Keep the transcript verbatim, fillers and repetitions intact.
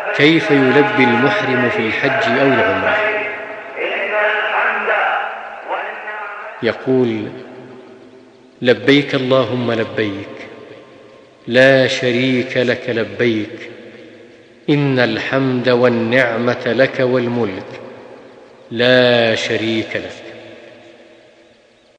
كيف يلبي المحرم في الحج أو العمرة؟ يقول: لبيك اللهم لبيك، لا شريك لك لبيك، إن الحمد والنعمة لك والملك لا شريك لك.